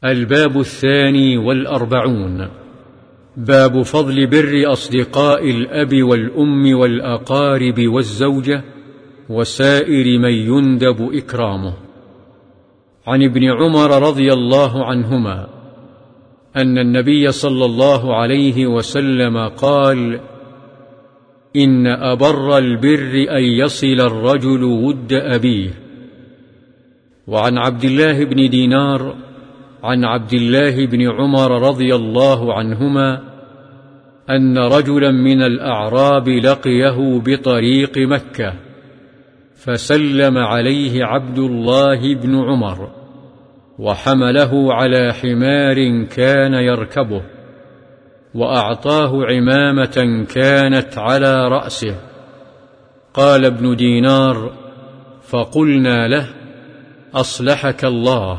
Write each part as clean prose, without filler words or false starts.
الباب 42. باب فضل بر أصدقاء الأب والأم والأقارب والزوجة وسائر من يندب إكرامه. عن ابن عمر رضي الله عنهما أن النبي صلى الله عليه وسلم قال: إن أبر البر أن يصل الرجل ود أبيه. وعن عبد الله بن دينار عن عبد الله بن عمر رضي الله عنهما أن رجلا من الأعراب لقيه بطريق مكة، فسلم عليه عبد الله بن عمر، وحمله على حمار كان يركبه، وأعطاه عمامة كانت على رأسه. قال ابن دينار: فقلنا له: أصلحك الله،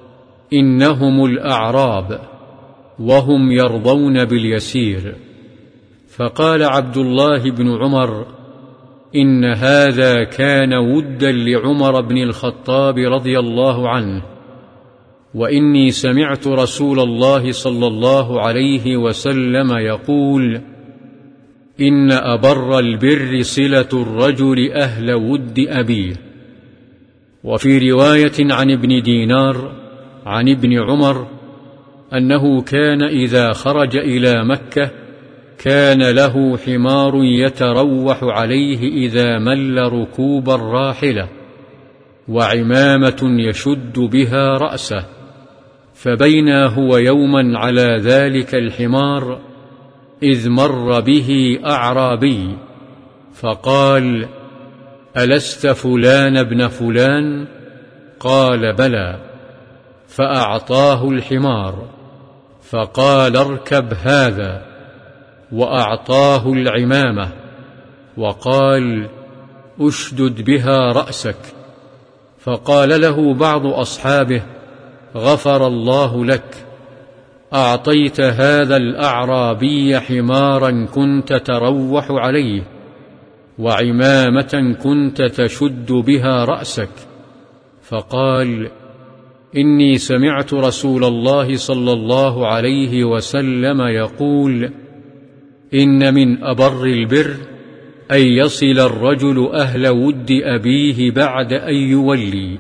إنهم الأعراب وهم يرضون باليسير. فقال عبد الله بن عمر: إن هذا كان ودا لعمر بن الخطاب رضي الله عنه، وإني سمعت رسول الله صلى الله عليه وسلم يقول: إن أبر البر صلة الرجل أهل ود أبيه. وفي رواية عن ابن دينار عن ابن عمر أنه كان إذا خرج إلى مكة كان له حمار يتروح عليه إذا مل ركوب الراحلة، وعمامة يشد بها رأسه. فبينا هو يوما على ذلك الحمار إذ مر به أعرابي فقال: ألست فلان ابن فلان؟ قال: بلى. فأعطاه الحمار فقال: اركب هذا، وأعطاه العمامة وقال: أشدد بها رأسك. فقال له بعض أصحابه: غفر الله لك، أعطيت هذا الأعرابي حمارا كنت تروح عليه، وعمامة كنت تشد بها رأسك. فقال: إني سمعت رسول الله صلى الله عليه وسلم يقول: إن من أبر البر أن يصل الرجل أهل ود أبيه بعد أن يولي.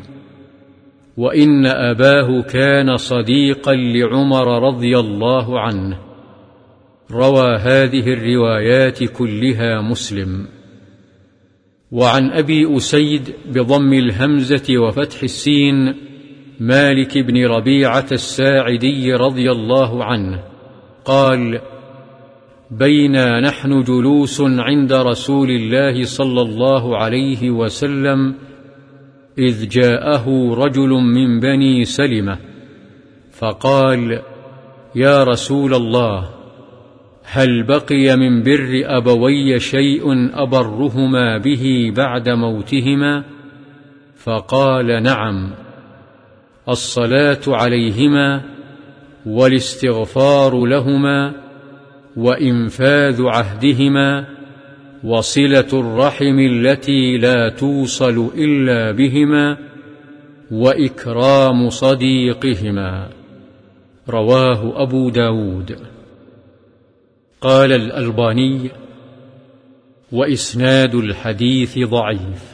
وإن أباه كان صديقا لعمر رضي الله عنه. روى هذه الروايات كلها مسلم. وعن أبي أسيد بضم الهمزة وفتح السين مالك بن ربيعة الساعدي رضي الله عنه قال: بينا نحن جلوس عند رسول الله صلى الله عليه وسلم إذ جاءه رجل من بني سلمة فقال: يا رسول الله، هل بقي من بر أبوي شيء أبرهما به بعد موتهما؟ فقال: نعم، الصلاة عليهما، والاستغفار لهما، وإنفاذ عهدهما، وصلة الرحم التي لا توصل إلا بهما، وإكرام صديقهما. رواه أبو داود. قال الألباني: وإسناد الحديث ضعيف.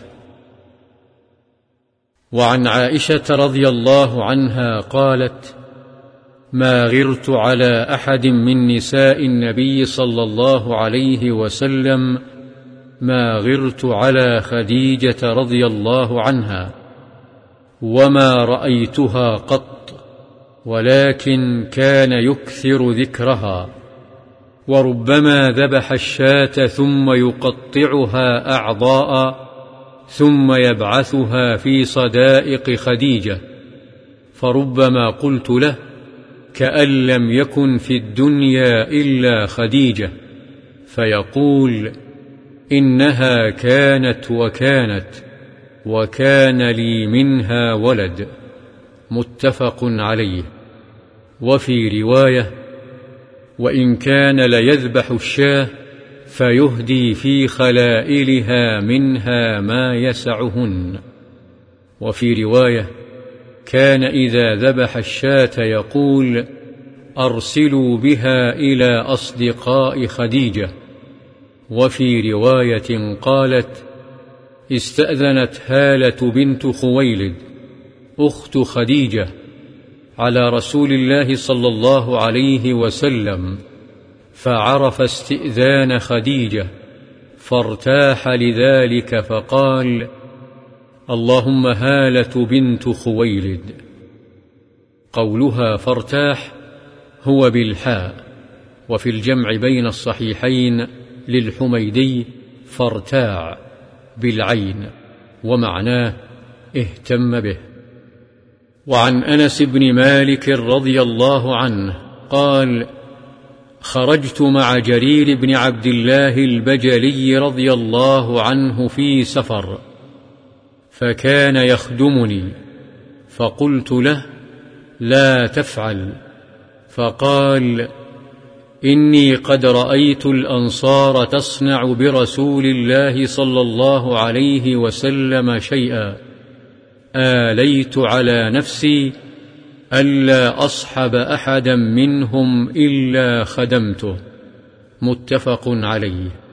وعن عائشة رضي الله عنها قالت: ما غرت على أحد من نساء النبي صلى الله عليه وسلم ما غرت على خديجة رضي الله عنها، وما رأيتها قط، ولكن كان يكثر ذكرها، وربما ذبح الشاة ثم يقطعها أعضاء ثم يبعثها في صدائق خديجة، فربما قلت له: كأن لم يكن في الدنيا إلا خديجة، فيقول: إنها كانت وكانت، وكان لي منها ولد. متفق عليه. وفي رواية: وإن كان ليذبح الشاة فيهدي في خلائلها منها ما يسعهن. وفي رواية: كان إذا ذبح الشاة يقول: أرسلوا بها إلى أصدقاء خديجة. وفي رواية قالت: استأذنت هالة بنت خويلد أخت خديجة على رسول الله صلى الله عليه وسلم، فعرف استئذان خديجة فارتاح لذلك فقال: اللهم هالة بنت خويلد. قولها فارتاح هو بالحاء، وفي الجمع بين الصحيحين للحميدي فارتاع بالعين، ومعناه اهتم به. وعن أنس بن مالك رضي الله عنه قال: خرجت مع جرير بن عبد الله البجلي رضي الله عنه في سفر، فكان يخدمني، فقلت له: لا تفعل. فقال: إني قد رأيت الأنصار تصنع برسول الله صلى الله عليه وسلم شيئا، آليت على نفسي ألا أصحب أحدا منهم إلا خدمته. متفق عليه.